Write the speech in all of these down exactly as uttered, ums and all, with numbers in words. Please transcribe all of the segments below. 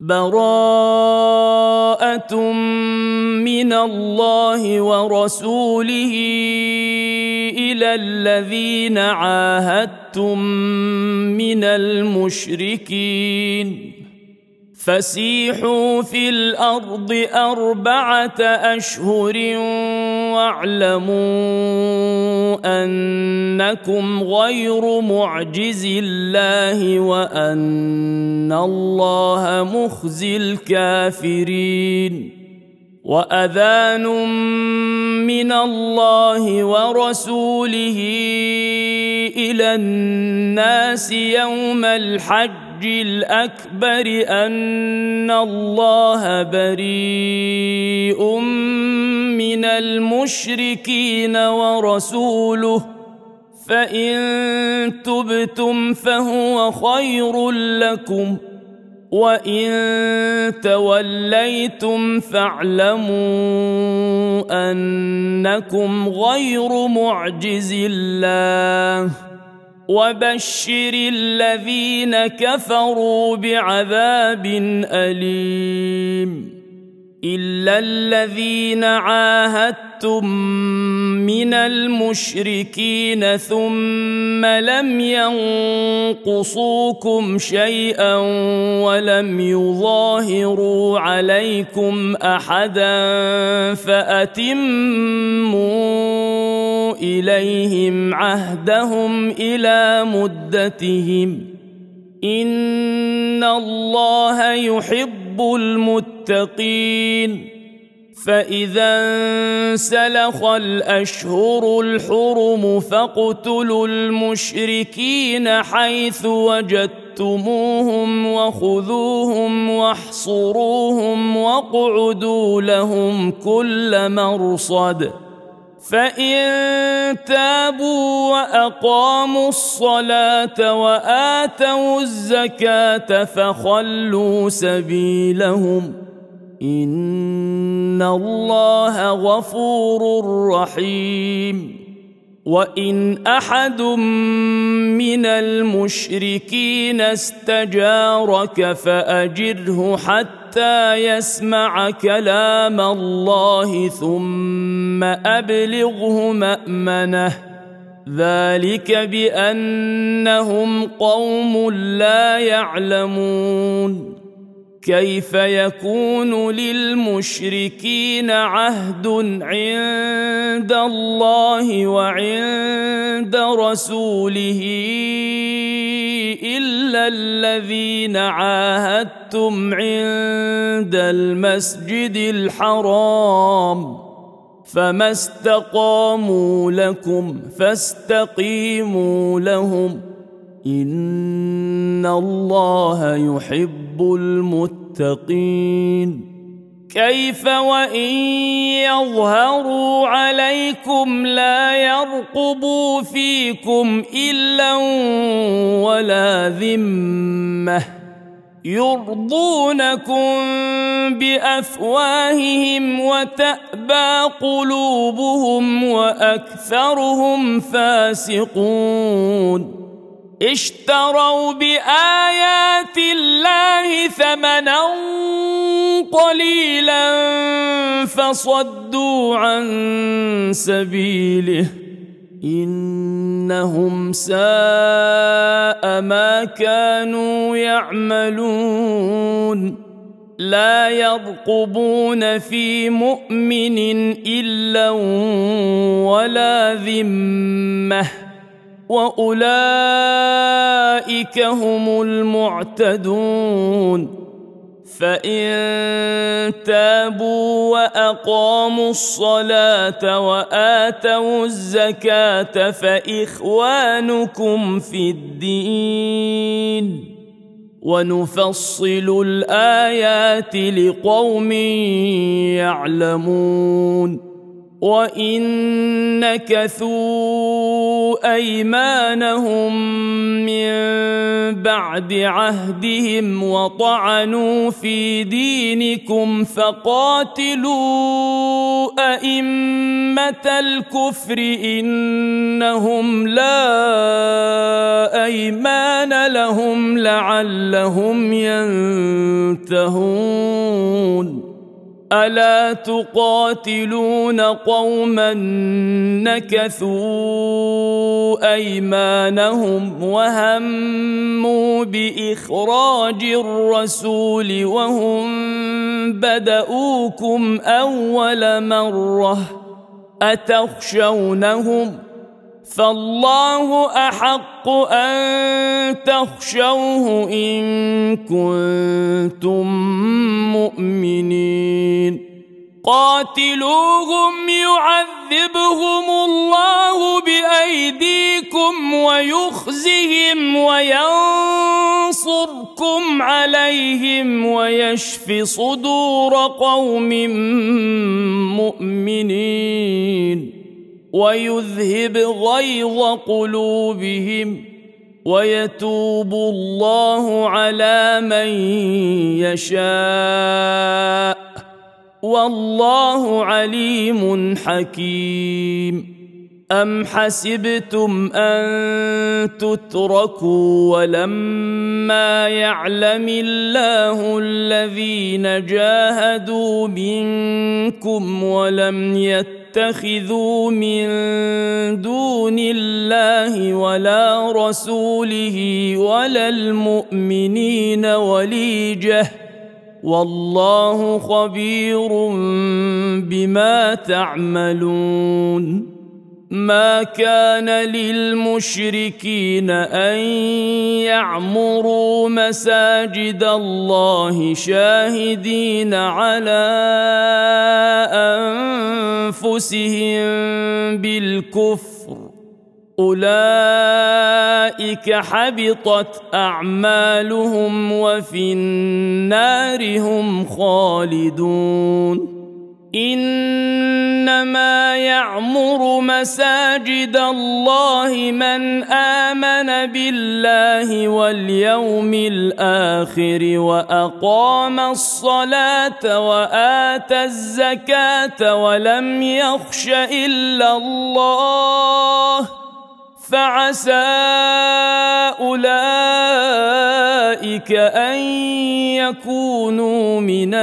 براءة من الله ورسوله إلى الذين عاهدتم من المشركين فسيحوا في الأرض أربعة أشهر واعلموا أنكم غير معجز الله وأن الله مخزي الكافرين وأذان من الله ورسوله إلى الناس يوم الحج الأكبر أن الله بريء من المشركين ورسوله فإن تبتم فهو خير لكم وإن توليتم فاعلموا أنكم غير معجز الله وبشر الذين كفروا بعذاب أليم إلا الذين عاهدتم من المشركين ثم لم ينقصوكم شيئا ولم يظاهروا عليكم أحدا فأتموا إليهم عهدهم إلى مدتهم إن الله يحب المتقين فإذا انسلخ الأشهر الحرم فاقتلوا المشركين حيث وجدتموهم وخذوهم واحصروهم واقعدوا لهم كل مرصد فإن تابوا وأقاموا الصلاة وآتوا الزكاة فخلوا سبيلهم إن الله غفور رحيم وإن أحد من المشركين استجارك فأجره حتى يسمع كلام الله ثم أبلغه مأمنه ذلك بأنهم قوم لا يعلمون كيف يكون للمشركين عهد عند الله وعند رسوله إلا الذين عاهدتم عند المسجد الحرام فما استقاموا لكم فاستقيموا لهم إن الله يحب المتقين كيف وإن يظهروا عليكم لا يرقبوا فيكم إلا ولا ذمة يرضونكم بأفواههم وتأبى قلوبهم وأكثرهم فاسقون اشتروا بآيات الله ثمنا قليلا فصدوا عن سبيله إنهم ساء ما كانوا يعملون لا يرقبون في مؤمن إلا ولا ذمة وأولئك هم المعتدون فإن تابوا وأقاموا الصلاة وآتوا الزكاة فإخوانكم في الدين ونفصل الآيات لقوم يعلمون وإن نكثوا أيمانهم من بعد عهدهم وطعنوا في دينكم فقاتلوا أئمة الكفر إنهم لا أيمان لهم لعلهم ينتهون ألا تقاتلون قوما نكثوا أيمانهم وهموا بإخراج الرسول وهم بدؤوكم أول مرة أتخشونهم فالله أحق أن تخشوه إن كنتم مؤمنين قاتلوهم يعذبهم الله بأيديكم ويخزهم وينصركم عليهم ويشف صدور قوم مؤمنين ويذهب غيظ قلوبهم ويتوب الله على من يشاء والله عليم حكيم أم حسبتم أن تتركوا ولما يعلم الله الذين جاهدوا منكم ولم يتخذوا من دون الله ولا رسوله ولا المؤمنين وليجة والله خبير بما تعملون ما كان للمشركين أن يعمروا مساجد الله شاهدين على أنفسهم بالكفر أولئك حبطت أعمالهم وفي النار هم خالدون إنما يعمر مساجد الله من آمن بالله واليوم الآخر وأقام الصلاة وآتى الزكاة ولم يخش إلا الله فعسى أولئك أن يكونوا من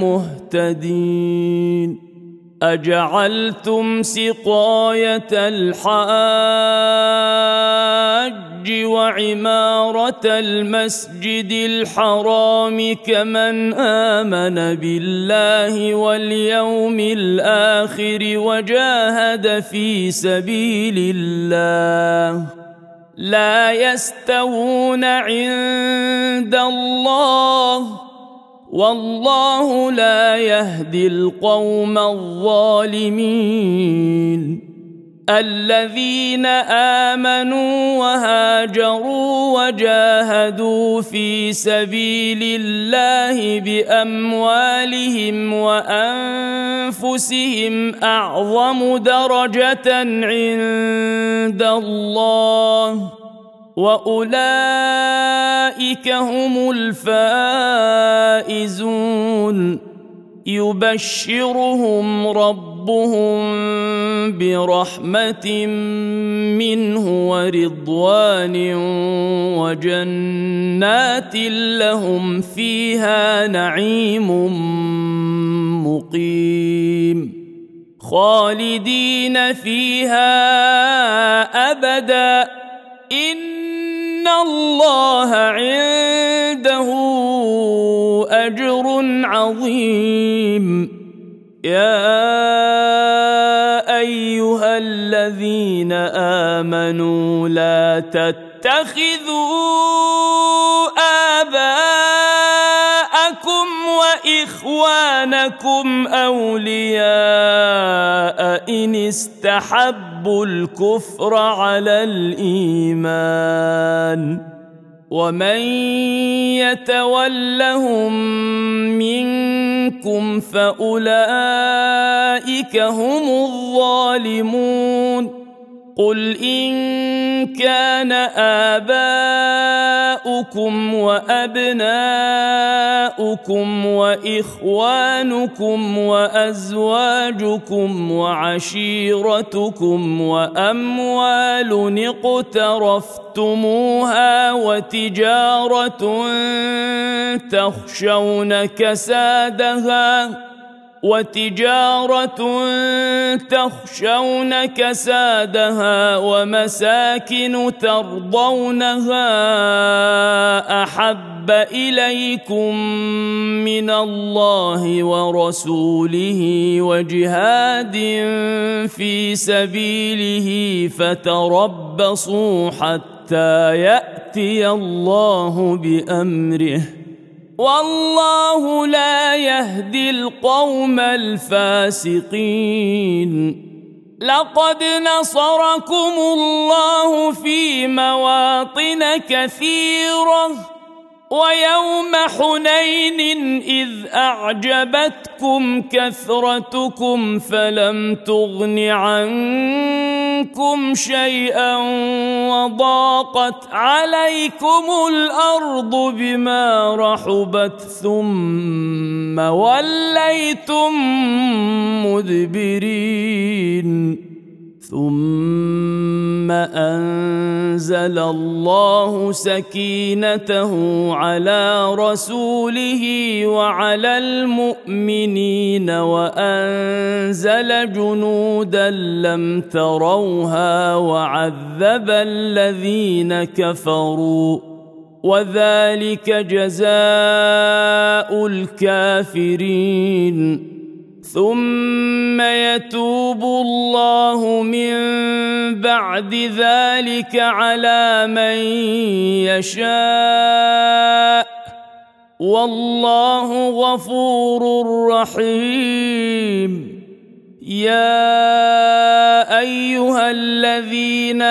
المهتدين أجعلتم سقاية الحاج وعمارة المسجد الحرام كمن آمن بالله واليوم الآخر وجاهد في سبيل الله لا يستوون عند الله والله لا يهدي القوم الظالمين الذين آمنوا وهاجروا وجاهدوا في سبيل الله بأموالهم وأنفسهم أعظم درجة عند الله وأولئك هم الفائزون يبشرهم ربهم برحمة منه ورضوان وجنات لهم فيها نعيم مقيم خالدين فيها أبدا إن الله عنده أجر عظيم يا أيها الذين آمنوا لا تتخذوا آباءكم وإخوانكم أولياء إن استحبوا الكفر على الإيمان ومن يتولهم منكم منكم فأولئك هم الظالمون قل إن كان آباؤكم وأبناؤكم وإخوانكم وأزواجكم وعشيرتكم وأموال اقترفتموها وتجارة تخشون كسادها وتجارة تخشون كسادها ومساكن ترضونها أحب إليكم من الله ورسوله وجهاد في سبيله فتربصوا حتى يأتي الله بأمره والله لا يهدي القوم الفاسقين لقد نصركم الله في مواطن كثيرة ويوم حنين إذ أعجبتكم كثرتكم فلم تغن عنكم شيئا وضاقت عليكم الأرض بما رحبت ثم وليتم مدبرين ثم أنزل الله سكينته على رسوله وعلى المؤمنين وأنزل جنودا لم تروها وعذب الذين كفروا وذلك جزاء الكافرين ثم يتوب الله من بعد ذلك على من يشاء والله غفور رحيم يا أيها الذين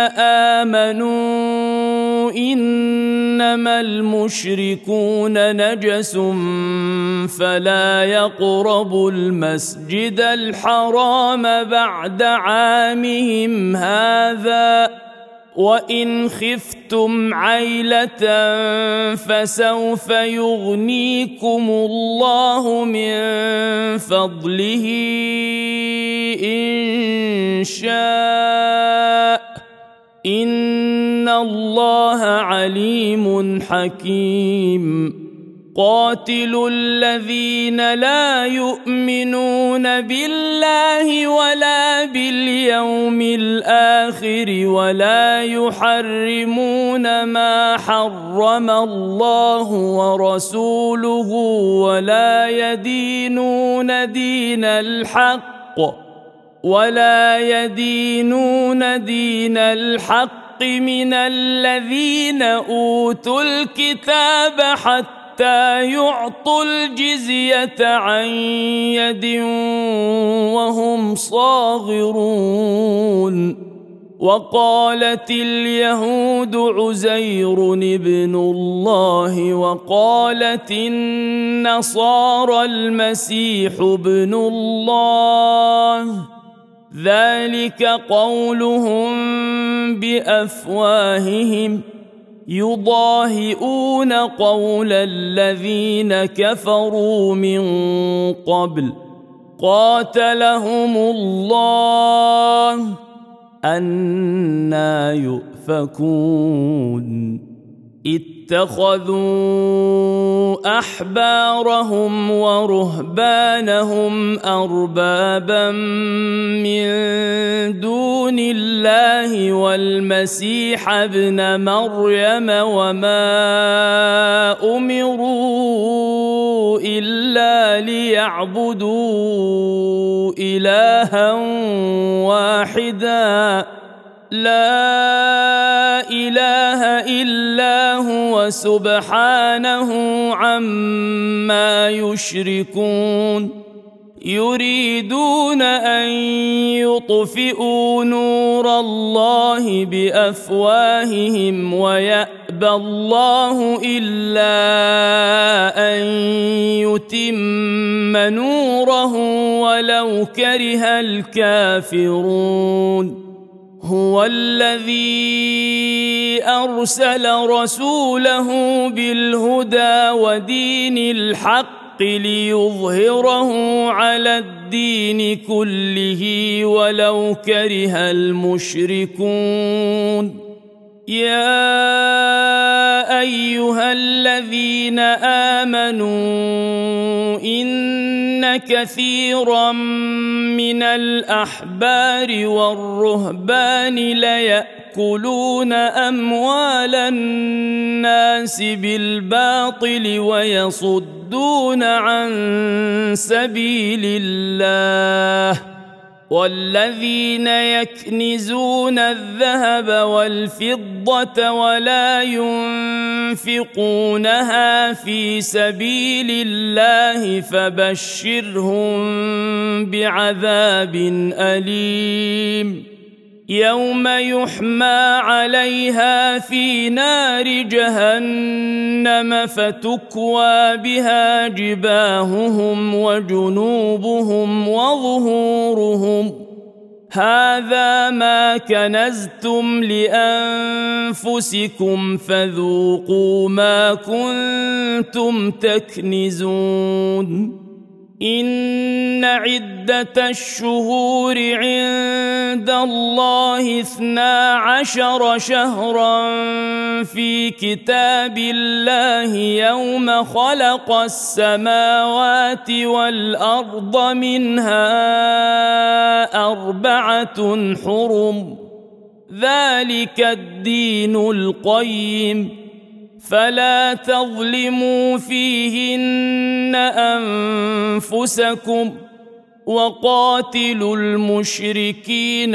آمنوا إنما المشركون نجس فلا يقربوا المسجد الحرام بعد عامهم هذا وإن خفتم عيلة فسوف يغنيكم الله من فضله إن شاء إن الله عليم حكيم قاتلوا الذين لا يؤمنون بالله ولا باليوم الآخر ولا يحرمون ما حرم الله ورسوله ولا يدينون دين الحق ولا يدينون دين الحق من الذين أوتوا الكتاب حتى حتى يعطوا الجزية عن يد وهم صاغرون وقالت اليهود عزير ابن الله وقالت النصارى المسيح ابن الله ذلك قولهم بأفواههم يضاهئون قول الذين كفروا من قبل قاتلهم الله أنى يؤفكون اتخذوا أحبارهم ورهبانهم أربابا من دون الله والمسيح ابن مريم وما أمروا إلا ليعبدوا إلها واحدا لا إله إلا هو سبحانه عما يشركون يريدون أن يطفئوا نور الله بأفواههم ويأبى يأبى الله إلا أن يتم نوره ولو كره الكافرون هو الذي أرسل رسوله بالهدى ودين الحق ليظهره على الدين كله ولو كره المشركون يا أيها الذين آمنوا إن كثيرا من الأحبار والرهبان ليأكلون أموال الناس بالباطل ويصدون عن سبيل الله والذين يكنزون الذهب والفضة ولا ينفقونها في سبيل الله فبشرهم بعذاب أليم يوم يحمى عليها في نار جهنم فتكوى بها جباههم وجنوبهم وظهورهم هذا ما كنزتم لأنفسكم فذوقوا ما كنتم تكنزون إن عدة الشهور عند الله اثنا عشر شهرا في كتاب الله يوم خلق السماوات والأرض منها أربعة حرم ذلك الدين القيم فلا تظلموا فيهن أنفسكم وقاتلوا المشركين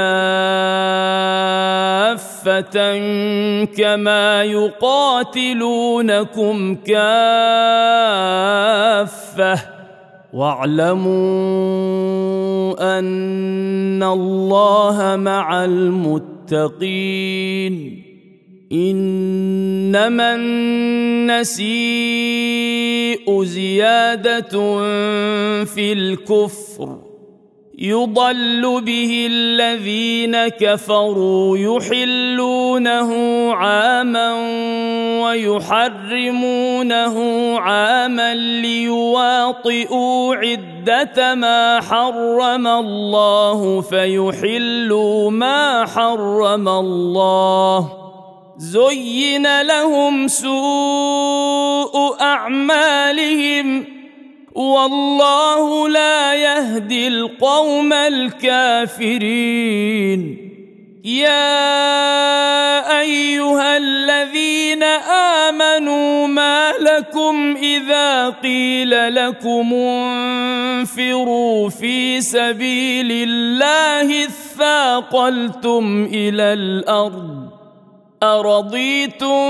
كافة كما يقاتلونكم كافة واعلموا أن الله مع المتقين إنما النسيء زيادة في الكفر يضل به الذين كفروا يحلونه عاما ويحرمونه عاما ليواطئوا عدة ما حرم الله فيحلوا ما حرم الله زين لهم سوء أعمالهم والله لا يهدي القوم الكافرين يا أيها الذين آمنوا ما لكم إذا قيل لكم انفروا في سبيل الله اثاقلتم إلى الأرض أرضيتم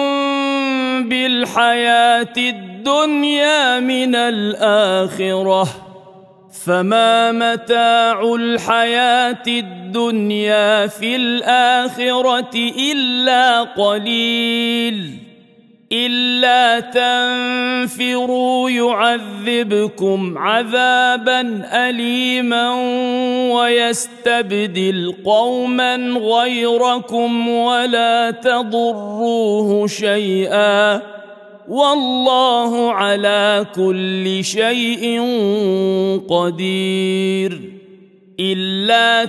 بالحياة الدنيا من الآخرة فما متاع الحياة الدنيا في الآخرة إلا قليل إلا تنفروا يعذبكم عذابا أليما ويستبدل قوما غيركم ولا تضروه شيئا والله على كل شيء قدير إلا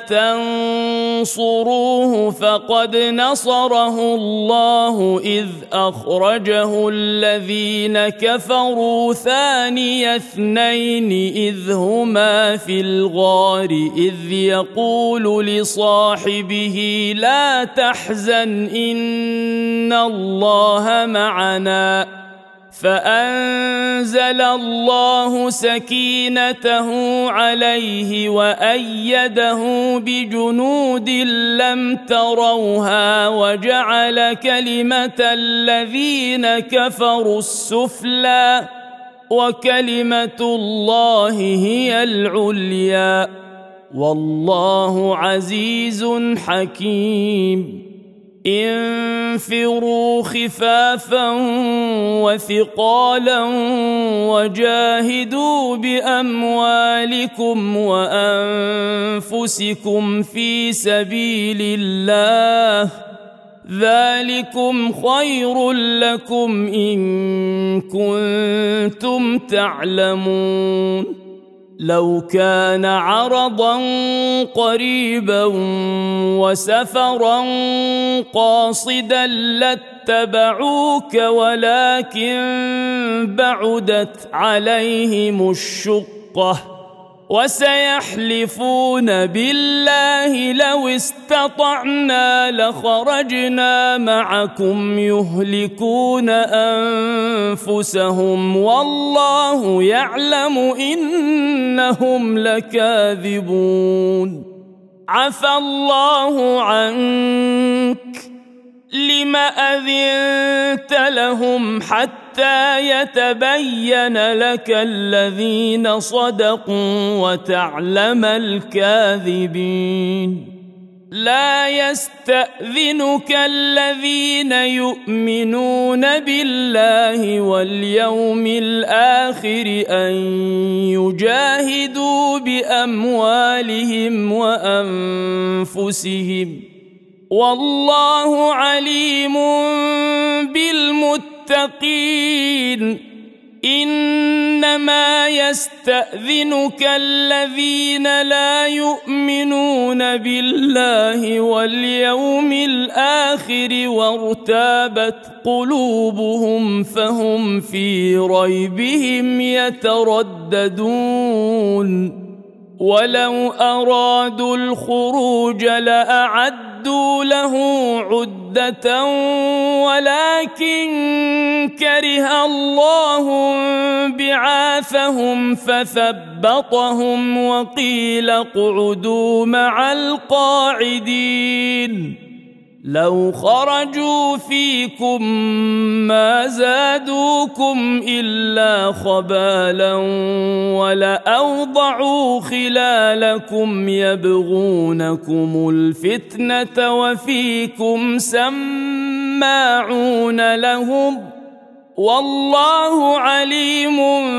تنصروه فقد نصره الله إذ أخرجه الذين كفروا ثاني اثنين إذ هما في الغار إذ يقول لصاحبه لا تحزن إن الله معنا فأنزل الله سكينته عليه وأيده بجنود لم تروها وجعل كلمة الذين كفروا السفلى وكلمة الله هي العليا والله عزيز حكيم انفروا خفافا وثقالا وجاهدوا بأموالكم وأنفسكم في سبيل الله ذلكم خير لكم إن كنتم تعلمون لو كان عرضا قريبا وسفرا قاصدا لاتبعوك ولكن بعدت عليهم الشقة وسيحلفون بالله لو استطعنا لخرجنا معكم يهلكون أنفسهم والله يعلم إنهم لكاذبون عفى الله عنك لم أذنت لهم حتى يتبين لك الذين صدقوا وتعلم الكاذبين لا يستأذنك الذين يؤمنون بالله واليوم الآخر أن يجاهدوا بأموالهم وأنفسهم والله عليم بالمتقين إنما يستأذنك الذين لا يؤمنون بالله واليوم الآخر وارتابت قلوبهم فهم في ريبهم يترددون ولو أرادوا الخروج لأعدوا له عدة ولكن كره الله بعاثهم فثبطهم وقيل اقعدوا مع القاعدين لو خرجوا فيكم ما زادوكم إلا خبالا ولأوضعوا خلالكم يبغونكم الفتنة وفيكم سماعون لهم والله عليم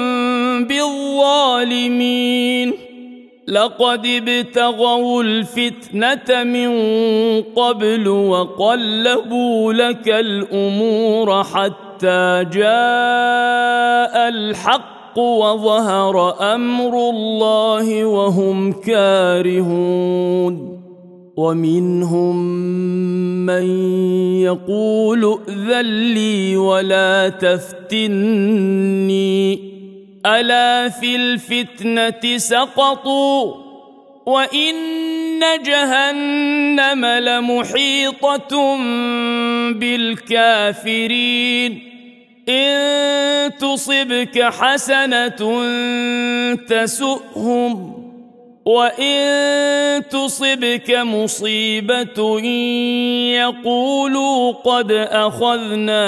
بالظالمين لقد ابتغوا الفتنة من قبل وقلبوا لك الأمور حتى جاء الحق وظهر أمر الله وهم كارهون ومنهم من يقول ائذن لي ولا تفتني ألا في الفتنة سقطوا وإن جهنم لمحيطة بالكافرين إن تصبك حسنة تسؤهم وإن تصبك مصيبة يقولوا قد أخذنا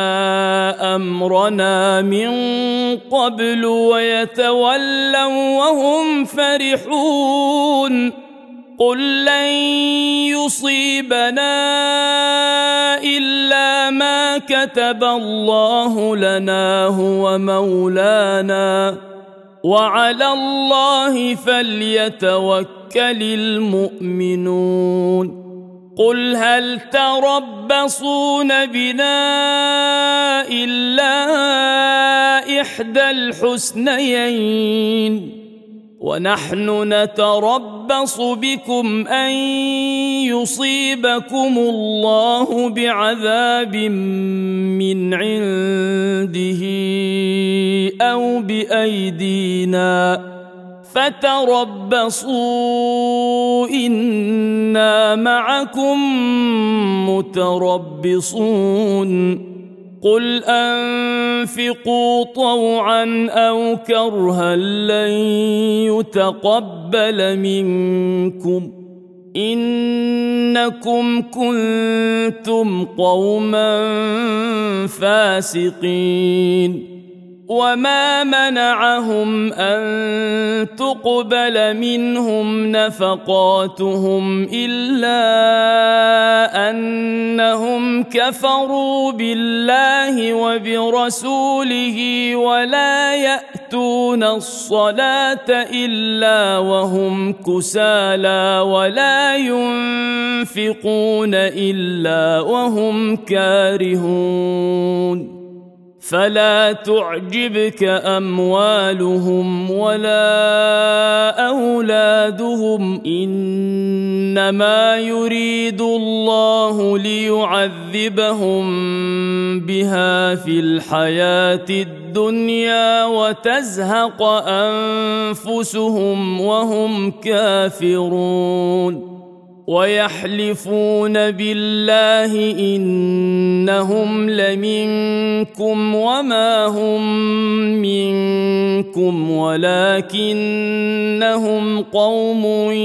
أمرنا من قبل ويتولوا وهم فرحون قل لن يصيبنا إلا ما كتب الله لنا هو مولانا وعلى الله فليتوكل المؤمنون قل هل تربصون بنا إلا إحدى الحسنيين ونحن نتربص بكم أن يصيبكم الله بعذاب من عنده أو بأيدينا فتربصوا إنا معكم متربصون قل أنفقوا طوعا أو كرها لن يتقبل منكم إنكم كنتم قوما فاسقين وما منعهم أن تقبل منهم نفقاتهم إلا أنهم كفروا بالله وبرسوله ولا يأتون الصلاة إلا وهم كسالى ولا ينفقون إلا وهم كارهون فلا تعجبك أموالهم ولا أولادهم إنما يريد الله ليعذبهم بها في الحياة الدنيا وتزهق أنفسهم وهم كافرون ويحلفون بالله إنهم لمنكم وما هم منكم ولكنهم قوم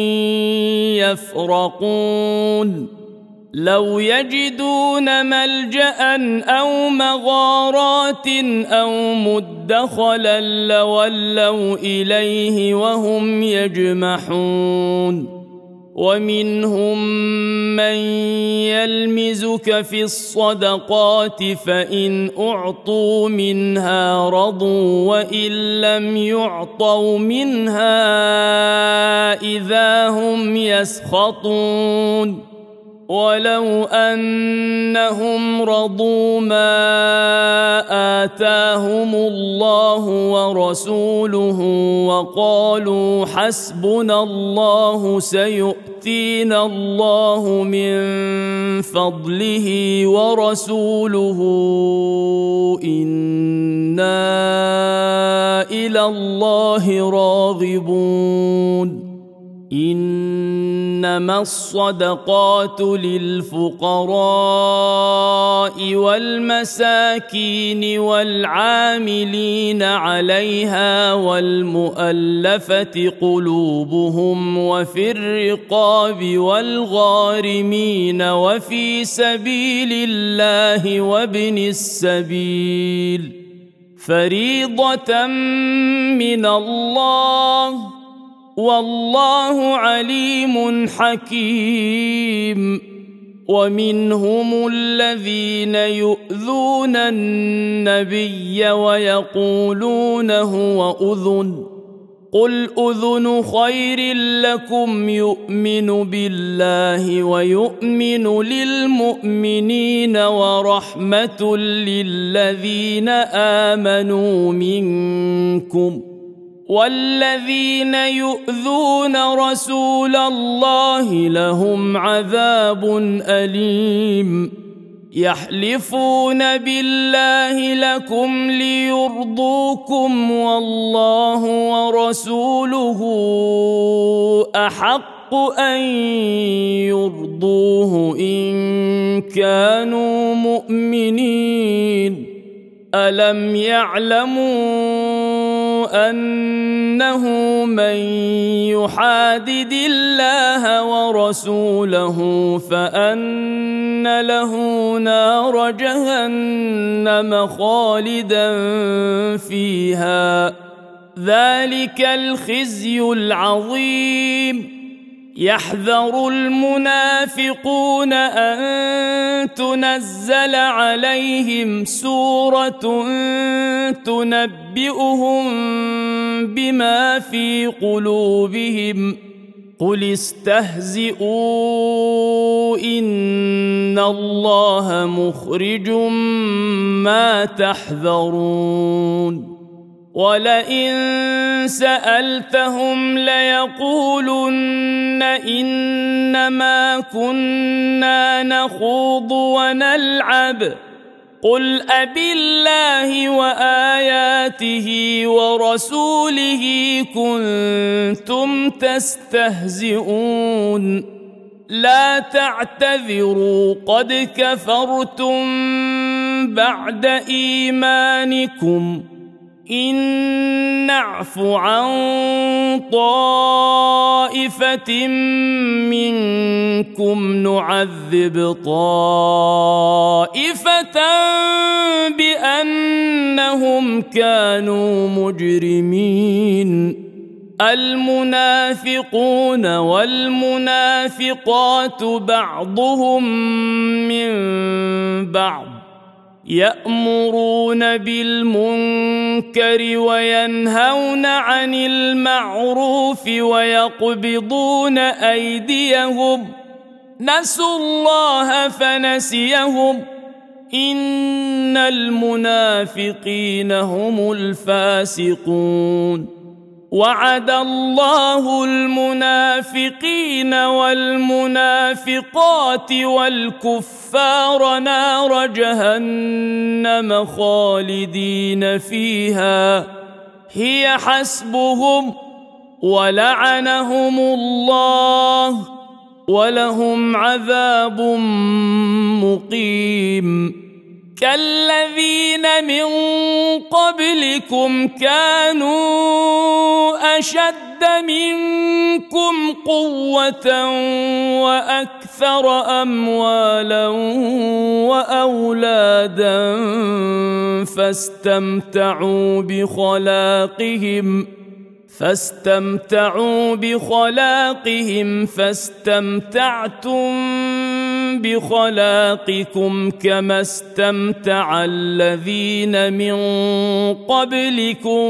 يفرقون لو يجدون ملجأ أو مغارات أو مدخلا لولوا إليه وهم يجمحون ومنهم من يلمزك في الصدقات فإن أعطوا منها رضوا وإن لم يعطوا منها إذا هم يسخطون ولو أنهم رضوا ما آتاهم الله ورسوله وقالوا حسبنا الله سيؤتينا الله من فضله ورسوله إنا إلى الله راغبون إنما الصدقات للفقراء والمساكين والعاملين عليها والمؤلفة قلوبهم وفي الرقاب والغارمين وفي سبيل الله وابن السبيل فريضة من الله والله عليم حكيم ومنهم الذين يؤذون النبي ويقولون هو أذن قل أذن خير لكم يؤمن بالله ويؤمن للمؤمنين ورحمة للذين آمنوا منكم والذين يؤذون رسول الله لهم عذاب أليم يحلفون بالله لكم ليرضوكم والله ورسوله أحق أن يرضوه إن كانوا مؤمنين ألم يعلموا أنه من يحادد الله ورسوله فأن له نار جهنم خالدا فيها ذلك الخزي العظيم يحذر المنافقون أن تنزل عليهم سورة تنبئهم بما في قلوبهم قل استهزئوا إن الله مخرج ما تحذرون ولئن سألتهم ليقولن إنما كنا نخوض ونلعب قل أبالله وآياته ورسوله كنتم تستهزئون لا تعتذروا قد كفرتم بعد إيمانكم إن نعف عن طائفة منكم نعذب طائفة بأنهم كانوا مجرمين. المنافقون والمنافقات بعضهم من بعض يأمرون بالمنكر وينهون عن المعروف ويقبضون أيديهم نسوا الله فنسيهم إن المنافقين هم الفاسقون. وعد الله المنافقين والمنافقات والكفار نار جهنم خالدين فيها هي حسبهم ولعنهم الله ولهم عذاب مقيم. كالذين من قبلكم كانوا أشد منكم قوة وأكثر أموالا وأولادا فاستمتعوا بخلاقهم فاستمتعوا بخلاقهم فاستمتعتم بخلاقكم كما استمتع الذين من قبلكم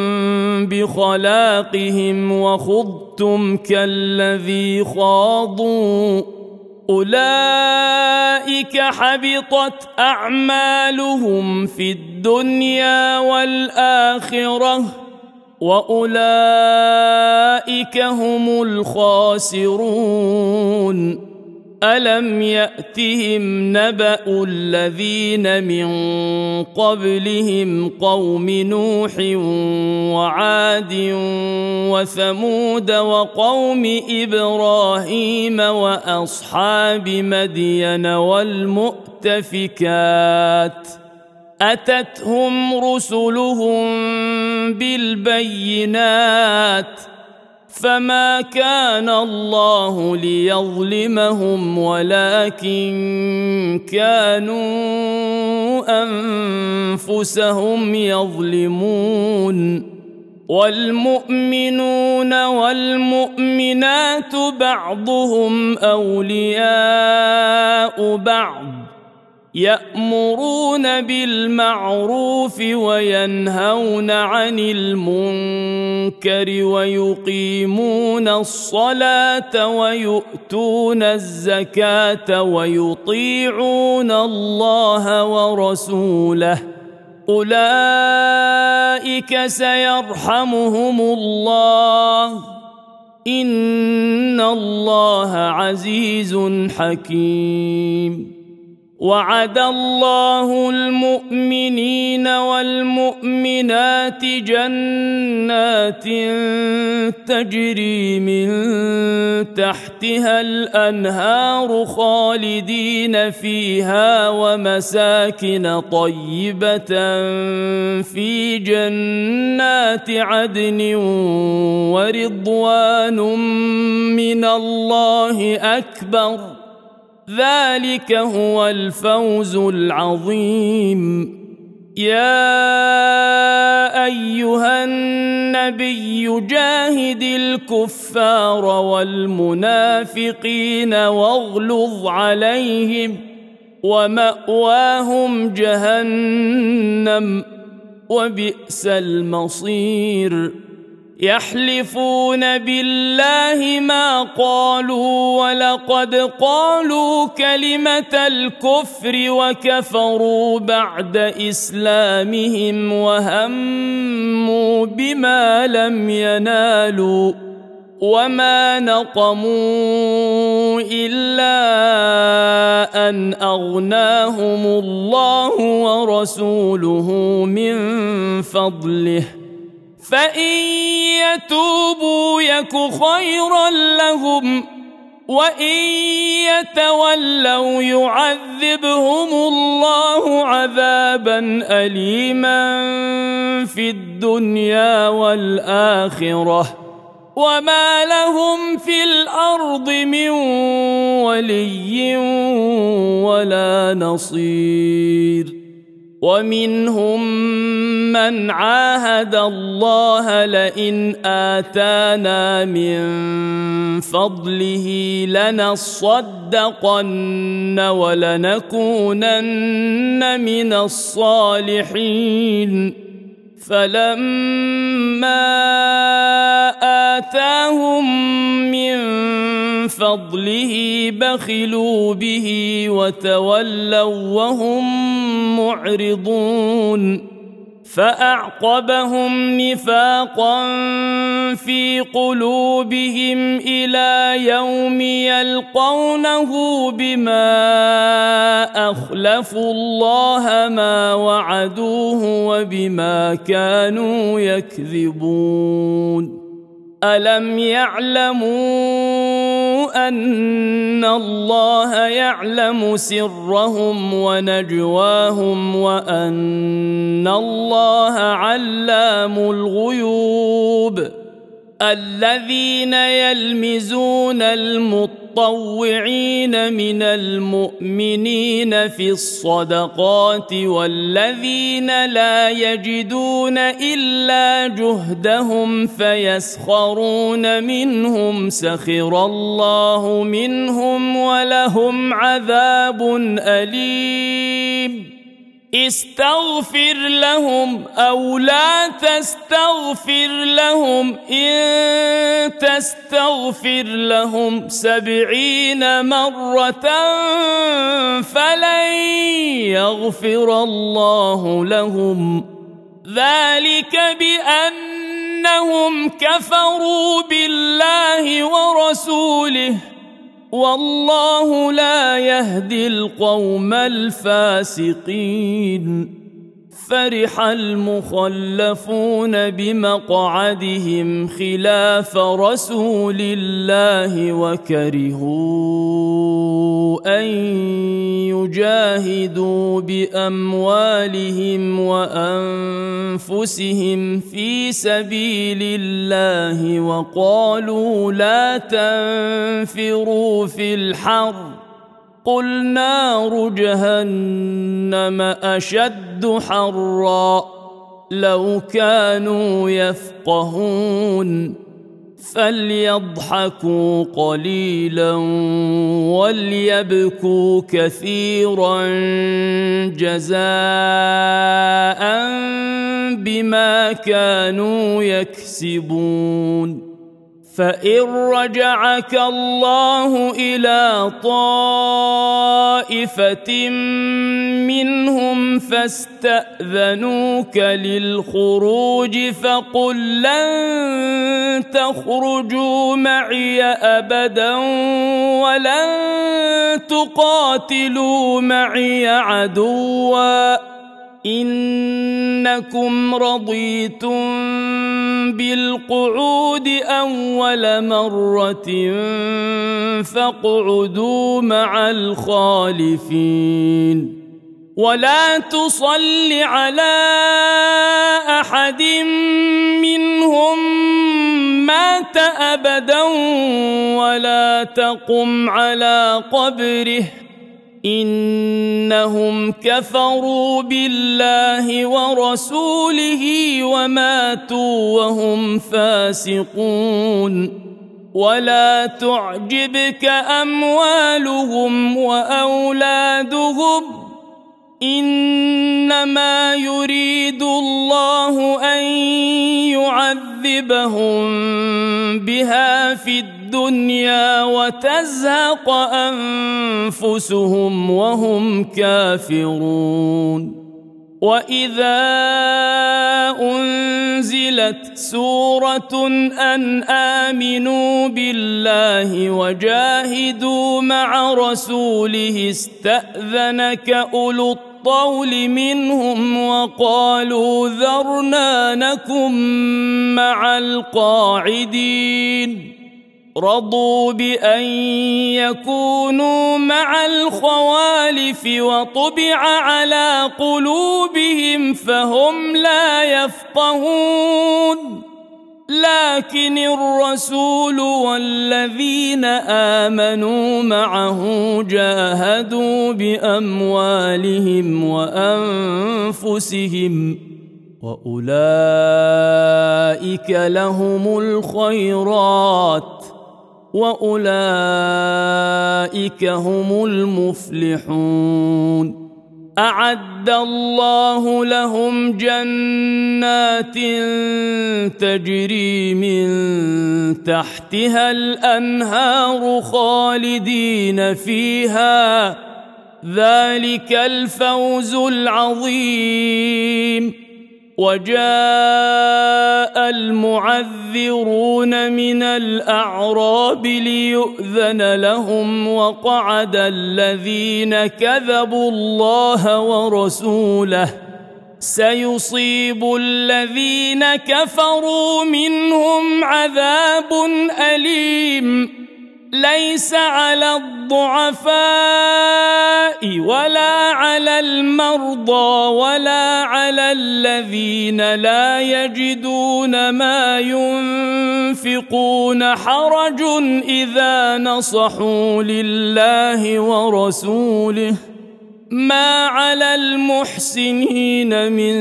بخلاقهم وخضتم كالذي خاضوا أولئك حبطت أعمالهم في الدنيا والآخرة وأولئك هم الخاسرون. ألم يأتهم نبأ الذين من قبلهم قوم نوح وعاد وثمود وقوم إبراهيم وأصحاب مدين والمؤتفكات أتتهم رسلهم بالبينات فما كان الله ليظلمهم ولكن كانوا أنفسهم يظلمون. والمؤمنون والمؤمنات بعضهم أولياء بعض يأمرون بالمعروف وينهون عن المنكر ويقيمون الصلاة ويؤتون الزكاة ويطيعون الله ورسوله أولئك سيرحمهم الله إن الله عزيز حكيم. وعد الله المؤمنين والمؤمنات جنات تجري من تحتها الأنهار خالدين فيها ومساكن طيبة في جنات عدن ورضوان من الله أكبر ذلك هو الفوز العظيم. يا أيها النبي جاهد الكفار والمنافقين واغلظ عليهم ومأواهم جهنم وبئس المصير. يحلفون بالله ما قالوا ولقد قالوا كلمة الكفر وكفروا بعد إسلامهم وهموا بما لم ينالوا وما نقموا إلا أن أغناهم الله ورسوله من فضله فإن يتوبوا يك خيرا لهم وإن يتولوا يعذبهم الله عذابا أليما في الدنيا والآخرة وما لهم في الأرض من ولي ولا نصير ومنهم من عاهد الله لئن آتانا من فضله لنصدقن ولنكونن من الصالحين فلما آتاهم من فضله بخلوا به وتولوا وهم معرضون فأعقبهم نفاقا في قلوبهم إلى يوم يلقونه بما أخلفوا الله ما وعدوه وبما كانوا يكذبون ألم يعلموا أن الله يعلم سرهم ونجواهم وأن الله علام الغيوب الذين يلمزون المطوعين من المؤمنين في الصدقات والذين لا يجدون إلا جهدهم فيسخرون منهم سخر الله منهم ولهم عذاب أليم استغفر لهم أو لا تستغفر لهم إن تستغفر لهم سبعين مرة فلن يغفر الله لهم ذلك بأنهم كفروا بالله ورسوله والله لا يهدي القوم الفاسقين فرح المخلفون بمقعدهم خلاف رسول الله وكرهوا أن يجاهدوا بأموالهم وأنفسهم في سبيل الله وقالوا لا تنفروا في الحر قل نار جهنم أشد حرا لو كانوا يفقهون فليضحكوا قليلا وليبكوا كثيرا جزاء بما كانوا يكسبون فإن رجعك الله إلى طائفة منهم فاستأذنوك للخروج فقل لن تخرجوا معي أبدا ولن تقاتلوا معي عدوا إنكم رضيتم بالقعود أول مرة فاقعدوا مع الخالفين ولا تصل على أحد منهم مات أبدا ولا تقم على قبره إنهم كفروا بالله ورسوله وماتوا وهم فاسقون ولا تعجبك أموالهم وأولادهم إنما يريد الله أن يعذبهم بها في الدنيا وتزهق أنفسهم وهم كافرون وإذا أنزلت سورة أن آمنوا بالله وجاهدوا مع رسوله استأذنك أولو الطول منهم وقالوا ذرنا نكن مع القاعدين رضوا بأن يكونوا مع الخوالف وطبع على قلوبهم فهم لا يفقهون لكن الرسول والذين آمنوا معه جاهدوا بأموالهم وأنفسهم وأولئك لهم الخيرات وأولئك هم المفلحون أعد الله لهم جنات تجري من تحتها الأنهار خالدين فيها ذلك الفوز العظيم وجاء المعذرون من الأعراب ليؤذن لهم وقعد الذين كذبوا الله ورسوله سيصيب الذين كفروا منهم عذاب أليم ليس على الضعفاء ولا على المرضى ولا على الذين لا يجدون ما ينفقون حرج إذا نصحوا لله ورسوله ما على المحسنين من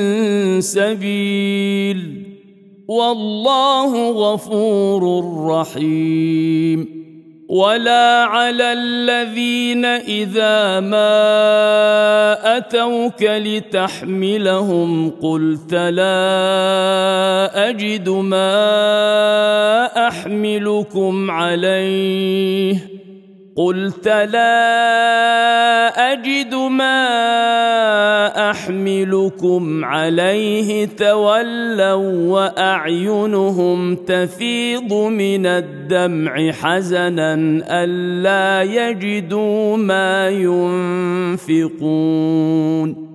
سبيل والله غفور رحيم ولا على الذين إذا ما أتوك لتحملهم قلت لا أجد ما أحملكم عليه قلت لا أجد ما أحملكم عليه تولوا وأعينهم تفيض من الدمع حزنا ألا يجدوا ما ينفقون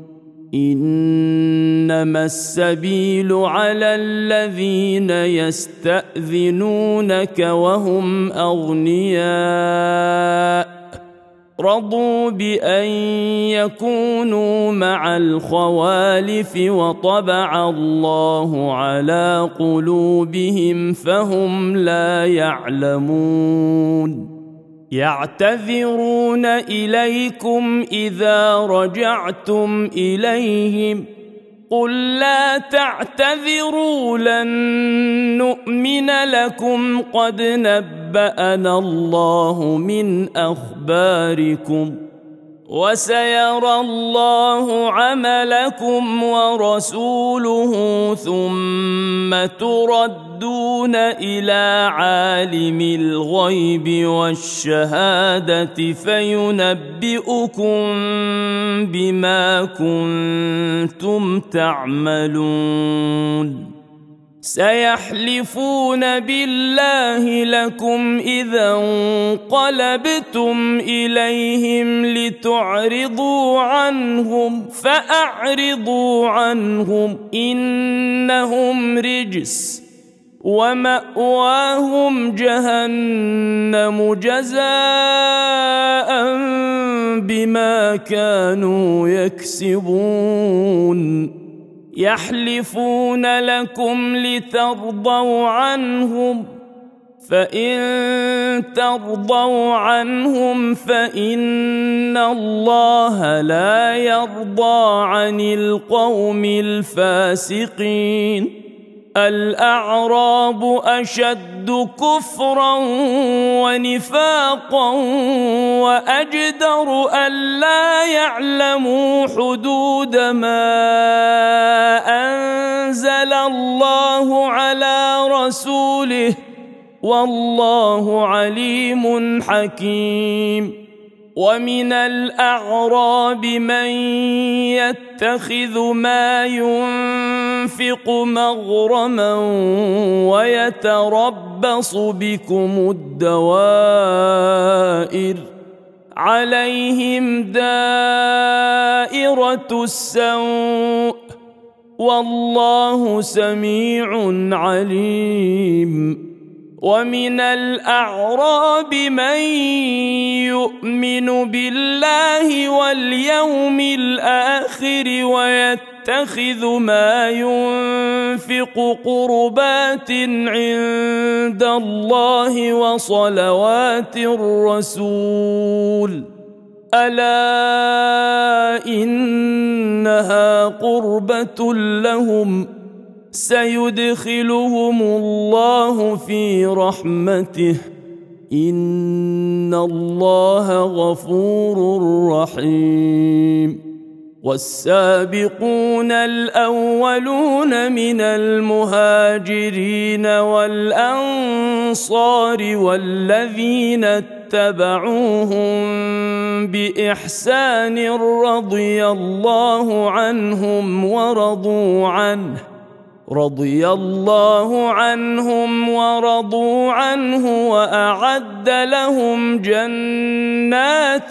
إنما السبيل على الذين يستأذنونك وهم أغنياء رضوا بأن يكونوا مع الخوالف وطبع الله على قلوبهم فهم لا يعلمون يعتذرون إليكم إذا رجعتم إليهم قل لا تعتذروا لن نؤمن لكم قد نبأنا الله من أخباركم وسيرى الله عملكم ورسوله ثم تردون إلى عالم الغيب والشهادة فينبئكم بما كنتم تعملون سيحلفون بالله لكم إذا انقلبتم إليهم لتعرضوا عنهم فأعرضوا عنهم إنهم رجس ومأواهم جهنم جزاء بما كانوا يكسبون يحلفون لكم لترضوا عنهم فإن ترضوا عنهم فإن الله لا يرضى عن القوم الفاسقين الأعراب أشد كفرا ونفاقا وأجدر ألا يعلموا حدود ما أنزل الله على رسوله والله عليم حكيم ومن الأعراب من يتخذ ما ينفق مغرما ويتربص بكم الدوائر عليهم دائرة السوء والله سميع عليم ومن الأعراب من يؤمن بالله واليوم الآخر ويتخذ ما ينفق قربات عند الله وصلوات الرسول ألا إنها قربة لهم سيدخلهم الله في رحمته إن الله غفور رحيم والسابقون الأولون من المهاجرين والأنصار والذين اتبعوهم بإحسان رضي الله عنهم ورضوا عنه رضي الله عنهم ورضوا عنه وأعد لهم جنات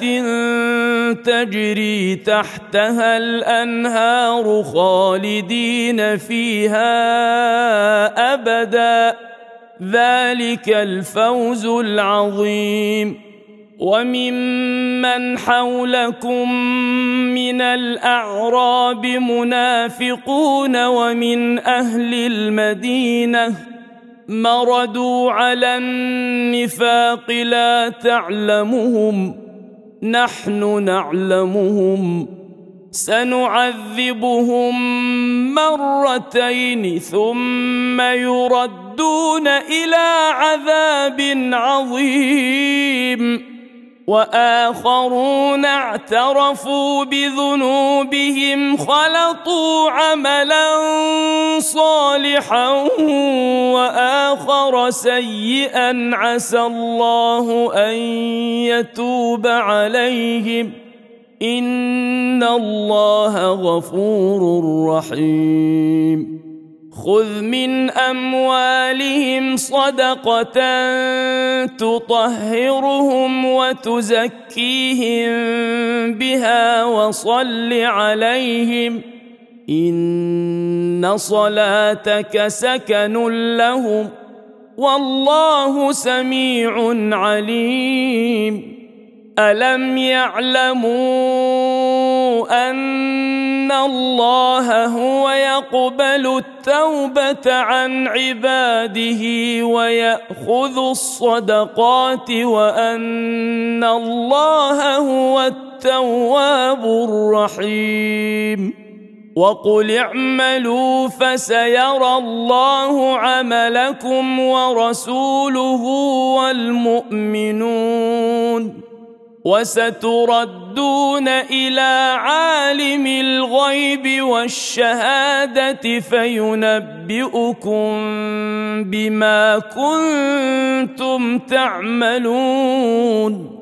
تجري تحتها الأنهار خالدين فيها أبدا ذلك الفوز العظيم وممن حولكم من الأعراب منافقون ومن أهل المدينة مردوا على النفاق لا تعلمهم نحن نعلمهم سنعذبهم مرتين ثم يردون إلى عذاب عظيم وآخرون اعترفوا بذنوبهم خلطوا عملا صالحا وآخر سيئا عسى الله أن يتوب عليهم إن الله غفور رحيم خذ من أموالهم صدقة تطهرهم وتزكيهم بها وصل عليهم إن صلاتك سكن لهم والله سميع عليم ألم يعلموا أن الله هو يقبل التوبة عن عباده ويأخذ الصدقات وأن الله هو التواب الرحيم وقل اعملوا فسيرى الله عملكم ورسوله والمؤمنون وستردون إلى عالم الغيب والشهادة فينبئكم بما كنتم تعملون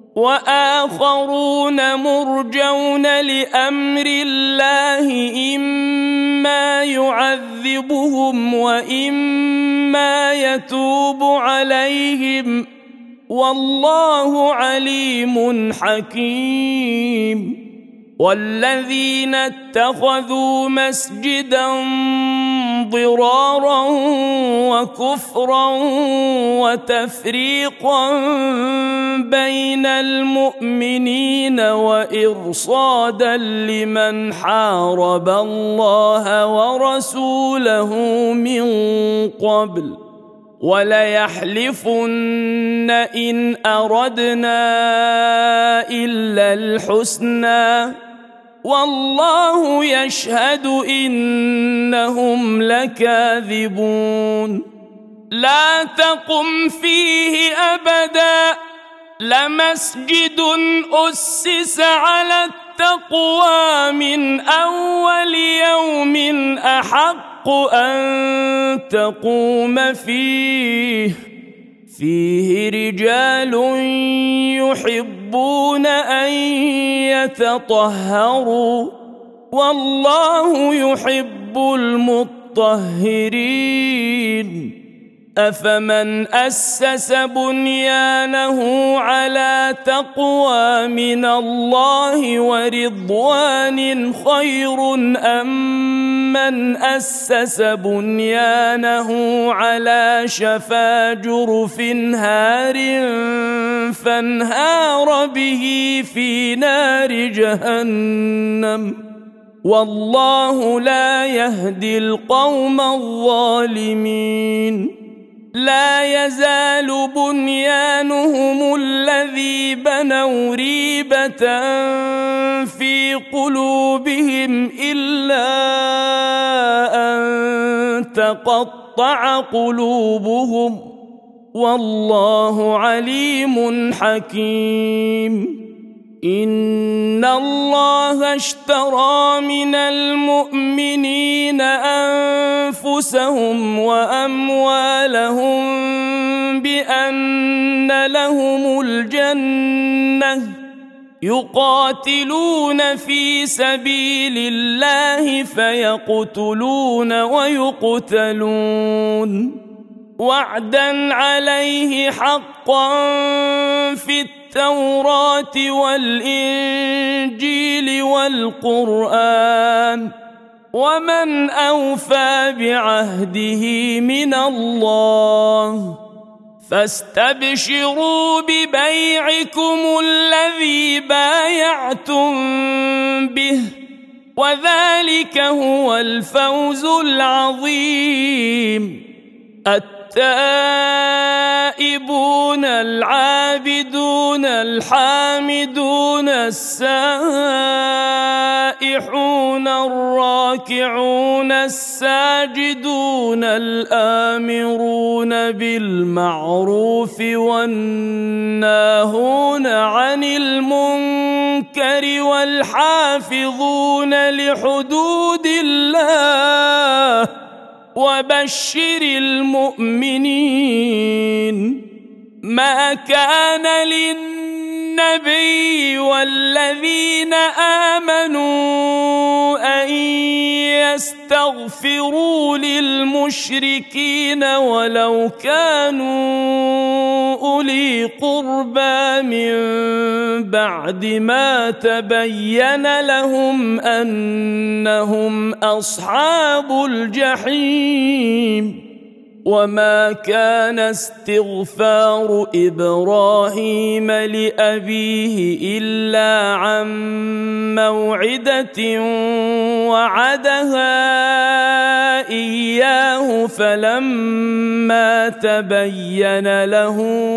وآخرون مرجون لأمر الله إما يعذبهم وإما يتوب عليهم والله عليم حكيم والذين اتخذوا مسجدا ضرارا وكفرا وتفريقا بين المؤمنين وإرصادا لمن حارب الله ورسوله من قبل وليحلفن إن أردنا إلا الحسنى والله يشهد إنهم لكاذبون لا تقم فيه أبدا لمسجد أسس على التقوى من أول يوم أحق أن تقوم فيه فيه رجال يحبون أن يتطهروا والله يحب المطهرين أفمن أسس بنيانه على تقوى من الله ورضوان خير أم من أسس بنيانه على شفا جرف هار فانهار به في نار جهنم والله لا يهدي القوم الظالمين لا يزال بنيانهم الذي بنوا ريبة في قلوبهم إلا أن تقطع قلوبهم والله عليم حكيم إن الله اشترى من المؤمنين أنفسهم وأموالهم بأن لهم الجنة يقاتلون في سبيل الله فيقتلون ويقتلون وعدا عليه حقا في التوراة والإنجيل والقرآن ومن أوفى بعهده من الله فاستبشروا ببيعكم الذي بايعتم به وذلك هو الفوز العظيم التائبون العابدون الحامدون السائحون الراكعون الساجدون الآمرون بالمعروف والناهون عن المنكر والحافظون لحدود الله وبشر المؤمنين ما كان للنبي والذين آمنوا أن يستغفروا للمشركين ولو كانوا أولي قربى من بعد ما تبين لهم أنهم أصحاب الجحيم وما كان استغفار إبراهيم لأبيه إلا عن موعدة وعدها إياه فلما تبين له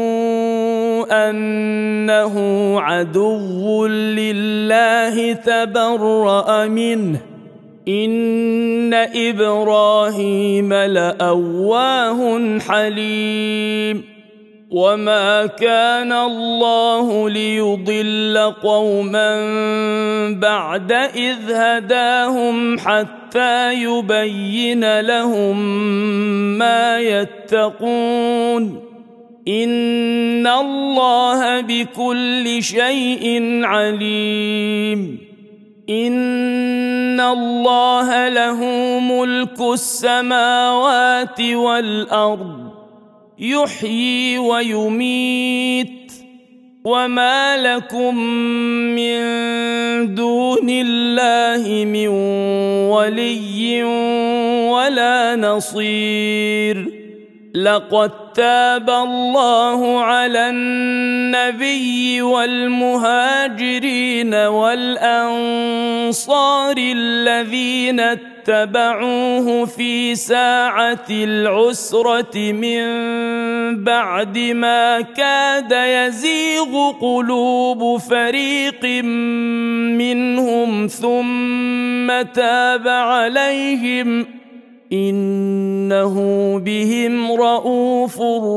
أنه عدو لله تبرأ منه إن إبراهيم لأواه حليم وما كان الله ليضل قوما بعد إذ هداهم حتى يبين لهم ما يتقون إن الله بكل شيء عليم إن الله له ملك السماوات والأرض يحيي ويميت وما لكم من دون الله من ولي ولا نصير لقد تاب الله على النبي والمهاجرين والأنصار الذين اتبعوه في ساعة العسرة من بعد ما كاد يزيغ قلوب فريق منهم ثم تاب عليهم إنه بهم رءوف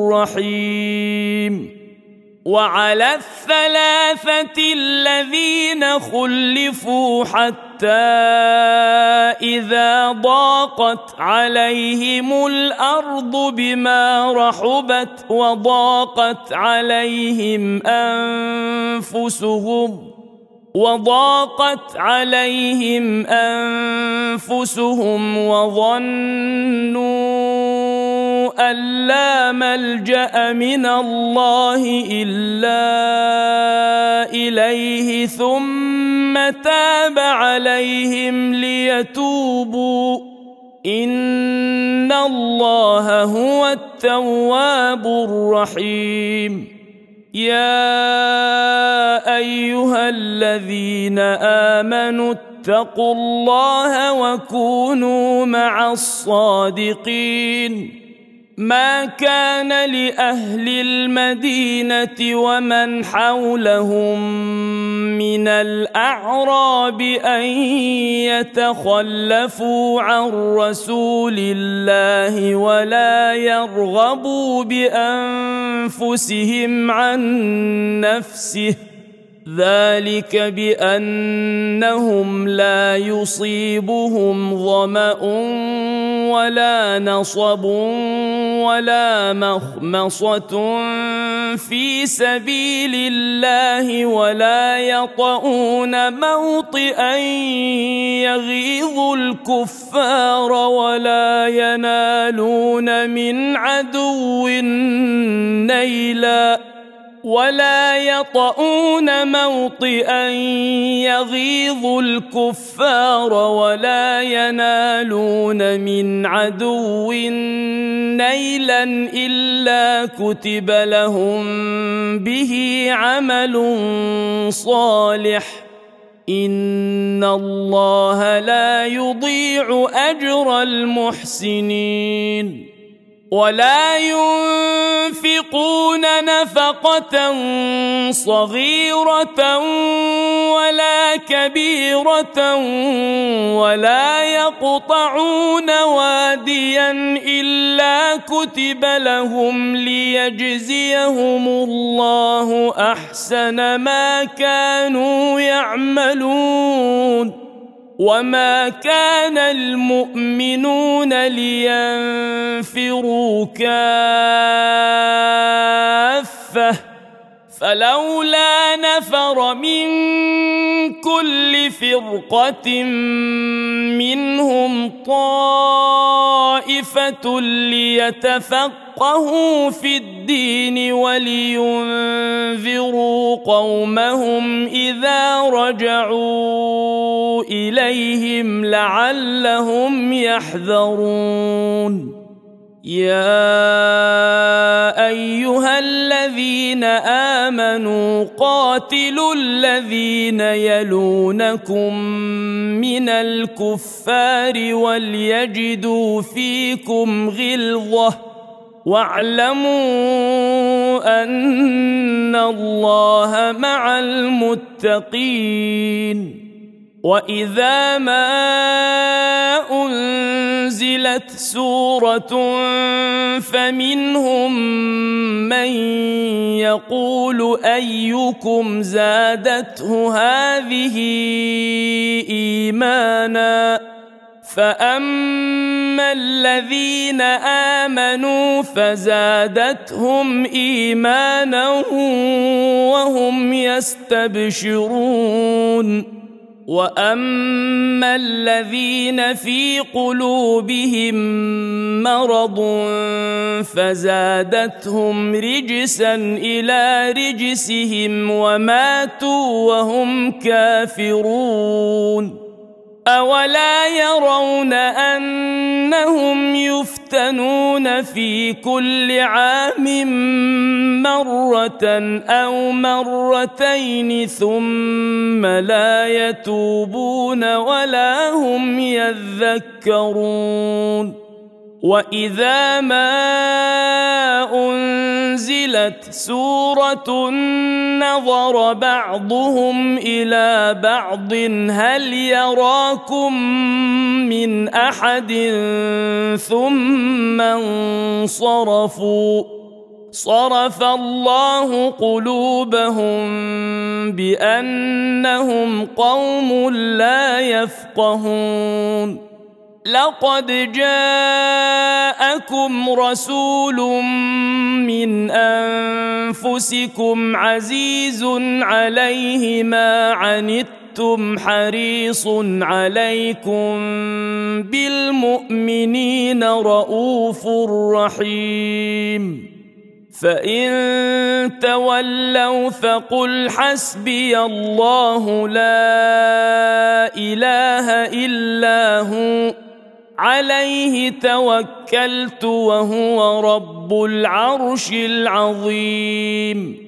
رحيم وعلى الثلاثة الذين خلفوا حتى إذا ضاقت عليهم الأرض بما رحبت وضاقت عليهم أنفسهم وضاقت عليهم أنفسهم وظنوا أن لا ملجأ من الله إلا إليه ثم تاب عليهم ليتوبوا إن الله هو التواب الرحيم يا أيها الذين آمنوا اتقوا الله وكونوا مع الصادقين ما كان لأهل المدينة ومن حولهم من الأعراب أن يتخلفوا عن رسول الله ولا يرغبوا بأنفسهم عن نفسه ذلك بأنهم لا يصيبهم ظمأ ولا نصب ولا مخمصة في سبيل الله ولا يطؤون موطئا يغيظ الكفار ولا ينالون من عدو نيلا ولا يطؤون موطئا يغيظ الكفار ولا ينالون من عدو نيلا إلا كتب لهم به عمل صالح إن الله لا يضيع أجر المحسنين ولا ينفقون نفقة صغيرة ولا كبيرة ولا يقطعون واديا إلا كتب لهم ليجزيهم الله أحسن ما كانوا يعملون وما كان المؤمنون لينفروا كافة فلولا نفر من كل فرقة منهم طائفة ليتفقهوا في الدين ولينذروا قومهم إذا رجعوا إليهم لعلهم يحذرون يا أيها الذين آمنوا قاتلوا الذين يلونكم من الكفار وليجدوا فيكم غلظة واعلموا أن الله مع المتقين وإذا ما أنزلت سورة فمنهم من يقول أيكم زادته هذه إيمانا فأما الذين آمنوا فزادتهم إيمانا وهم يستبشرون وأما الذين في قلوبهم مرض فزادتهم رجسا إلى رجسهم وماتوا وهم كافرون أولا يرون أنهم يفتنون في كل عام مرة أو مرتين ثم لا يتوبون ولا هم يذكرون وإذا ما أنزلت سورة نظر بعضهم إلى بعض هل يراكم من أحد ثم انصرفوا صرف الله قلوبهم بأنهم قوم لا يفقهون لقد جاءكم رسول من أنفسكم عزيز عليه ما عنتم عنتم حريص عليكم بالمؤمنين رؤوف رحيم فإن تولوا فقل حسبي الله لا إله إلا هو عليه توكلت وهو رب العرش العظيم